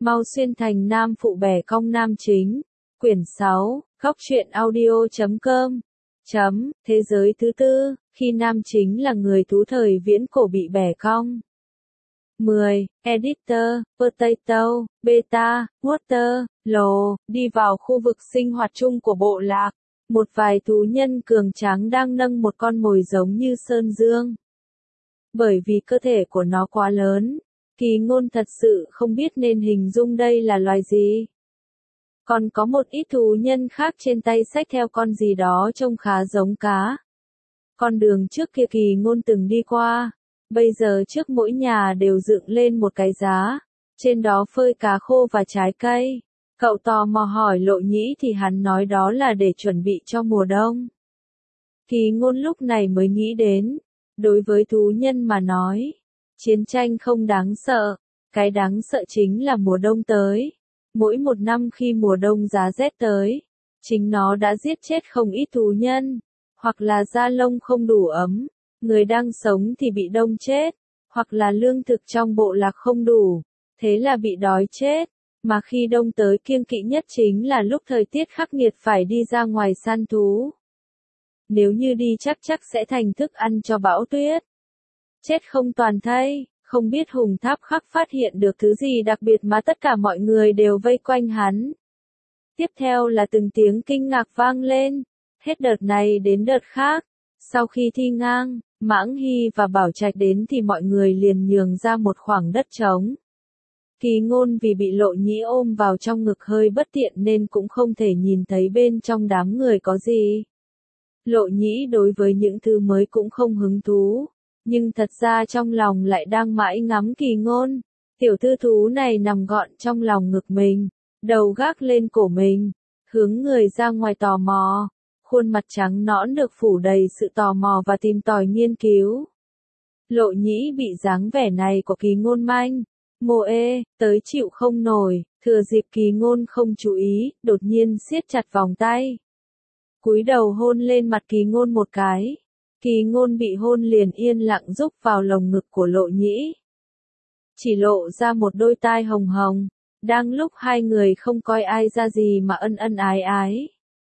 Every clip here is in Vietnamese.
Mau xuyên thành nam phụ bẻ cong nam chính. Quyển 6, Góc truyện audio.com. Thế giới thứ tư, khi nam chính là người thú thời viễn cổ bị bẻ cong. 10. Editor, Potato, Beta, Water, Lồ, đi vào khu vực sinh hoạt chung của bộ lạc. Một vài thú nhân cường tráng đang nâng một con mồi giống như sơn dương. Bởi vì cơ thể của nó quá lớn, Kỳ Ngôn thật sự không biết nên hình dung đây là loài gì. Còn có một ít thú nhân khác trên tay xách theo con gì đó trông khá giống cá. Con đường trước kia Kỳ Ngôn từng đi qua, bây giờ trước mỗi nhà đều dựng lên một cái giá, trên đó phơi cá khô và trái cây. Cậu tò mò hỏi Lộ Nhĩ thì hắn nói đó là để chuẩn bị cho mùa đông. Kỳ Ngôn lúc này mới nghĩ đến, đối với thú nhân mà nói, chiến tranh không đáng sợ, cái đáng sợ chính là mùa đông tới. Mỗi một năm khi mùa đông giá rét tới, chính nó đã giết chết không ít thú nhân, hoặc là da lông không đủ ấm, người đang sống thì bị đông chết, hoặc là lương thực trong bộ lạc không đủ, thế là bị đói chết. Mà khi đông tới kiêng kỵ nhất chính là lúc thời tiết khắc nghiệt phải đi ra ngoài săn thú. Nếu như đi chắc sẽ thành thức ăn cho bão tuyết. Chết không toàn thây, không biết Hùng Tháp Khắc phát hiện được thứ gì đặc biệt mà tất cả mọi người đều vây quanh hắn. Tiếp theo là từng tiếng kinh ngạc vang lên, hết đợt này đến đợt khác. Sau khi Thi Ngang, Mãng Hy và Bảo Trạch đến thì mọi người liền nhường ra một khoảng đất trống. Kỳ Ngôn vì bị Lộ Nhĩ ôm vào trong ngực hơi bất tiện nên cũng không thể nhìn thấy bên trong đám người có gì. Lộ Nhĩ đối với những thứ mới cũng không hứng thú, nhưng thật ra trong lòng lại đang mãi ngắm Kỳ Ngôn. Tiểu thư thú này nằm gọn trong lòng ngực mình, đầu gác lên cổ mình, hướng người ra ngoài tò mò, khuôn mặt trắng nõn được phủ đầy sự tò mò và tìm tòi nghiên cứu. Lộ Nhĩ bị dáng vẻ này của Kỳ Ngôn manh tới chịu không nổi, thừa dịp Kỳ Ngôn không chú ý, đột nhiên siết chặt vòng tay. Cúi đầu hôn lên mặt Kỳ Ngôn một cái. Kỳ Ngôn bị hôn liền yên lặng rúc vào lồng ngực của Lộ Nhĩ. Chỉ lộ ra một đôi tai hồng hồng, đang lúc hai người không coi ai ra gì mà ân ân ái ái.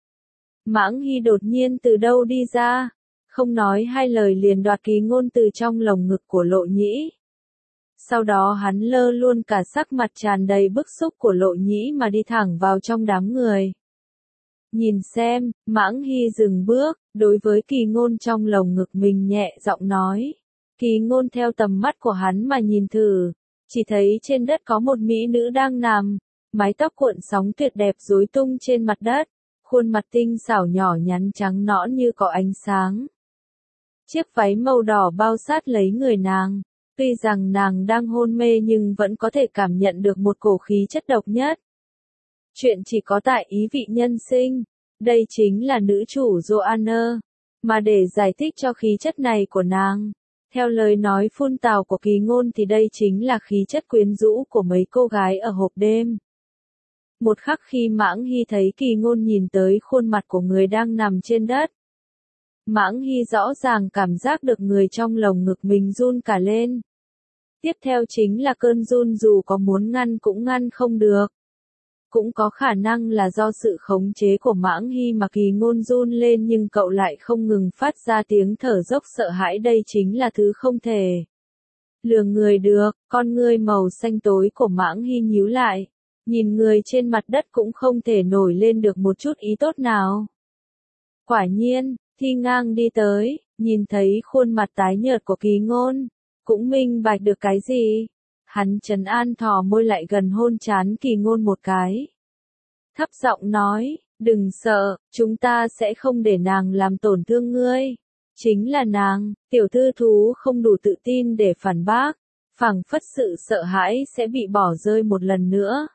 Mãng Hy đột nhiên từ đâu đi ra, không nói hai lời liền đoạt Kỳ Ngôn từ trong lồng ngực của Lộ Nhĩ. Sau đó hắn lơ luôn cả sắc mặt tràn đầy bức xúc của Lộ Nhĩ mà đi thẳng vào trong đám người. Nhìn xem, Mãng Hy dừng bước, đối với Kỳ Ngôn trong lồng ngực mình nhẹ giọng nói. Kỳ Ngôn theo tầm mắt của hắn mà nhìn thử, chỉ thấy trên đất có một mỹ nữ đang nằm, mái tóc cuộn sóng tuyệt đẹp rối tung trên mặt đất, khuôn mặt tinh xảo nhỏ nhắn trắng nõn như có ánh sáng. Chiếc váy màu đỏ bao sát lấy người nàng. Tuy rằng nàng đang hôn mê nhưng vẫn có thể cảm nhận được một cổ khí chất độc nhất. Chuyện chỉ có tại ý vị nhân sinh. Đây chính là nữ chủ Joanna. Mà để giải thích cho khí chất này của nàng, theo lời nói phun tào của Kỳ Ngôn thì đây chính là khí chất quyến rũ của mấy cô gái ở hộp đêm. Một khắc khi Mãng Hy thấy Kỳ Ngôn nhìn tới khuôn mặt của người đang nằm trên đất, Mãng Hy rõ ràng cảm giác được người trong lồng ngực mình run cả lên. Tiếp theo chính là cơn run dù có muốn ngăn cũng ngăn không được. Cũng có khả năng là do sự khống chế của Mãng Hy mà Kỳ Ngôn run lên nhưng cậu lại không ngừng phát ra tiếng thở dốc sợ hãi, đây chính là thứ không thể lừa người được. Con ngươi màu xanh tối của Mãng Hy nhíu lại, nhìn người trên mặt đất cũng không thể nổi lên được một chút ý tốt nào. Quả nhiên, Thi Ngang đi tới, nhìn thấy khuôn mặt tái nhợt của Kỳ Ngôn, cũng minh bạch được cái gì. Hắn trấn an thò môi lại gần hôn trán Kỳ Ngôn một cái. Thấp giọng nói, đừng sợ, chúng ta sẽ không để nàng làm tổn thương ngươi. Chính là nàng, tiểu thư thú không đủ tự tin để phản bác, phảng phất sự sợ hãi sẽ bị bỏ rơi một lần nữa.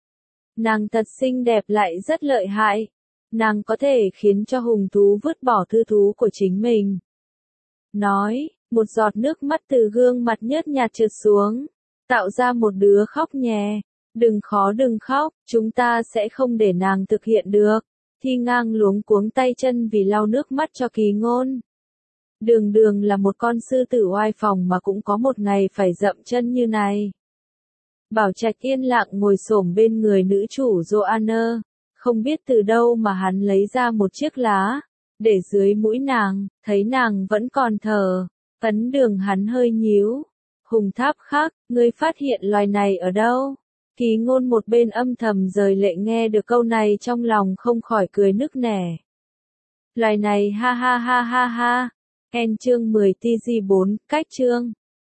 Nàng thật xinh đẹp lại rất lợi hại. Nàng có thể khiến cho hùng thú vứt bỏ thư thú của chính mình. Nói, một giọt nước mắt từ gương mặt nhớt nhạt trượt xuống, tạo ra một đứa khóc nhè. Đừng khóc, chúng ta sẽ không để nàng thực hiện được. Thi Ngang luống cuống tay chân vì lau nước mắt cho Kỳ Ngôn. Đường là một con sư tử oai phòng mà cũng có một ngày phải dậm chân như này. Bảo Trạch yên lặng ngồi xổm bên người nữ chủ Joanna, không biết từ đâu mà hắn lấy ra một chiếc lá, để dưới mũi nàng, thấy nàng vẫn còn thở. Ấn Đường hắn hơi nhíu. Hùng Tháp Khắc, ngươi phát hiện loài này ở đâu? Kỳ Ngôn một bên âm thầm rời lệ nghe được câu này trong lòng không khỏi cười nức nẻ. Loài này ha ha ha ha ha. Chương 10 TG4, cách chương.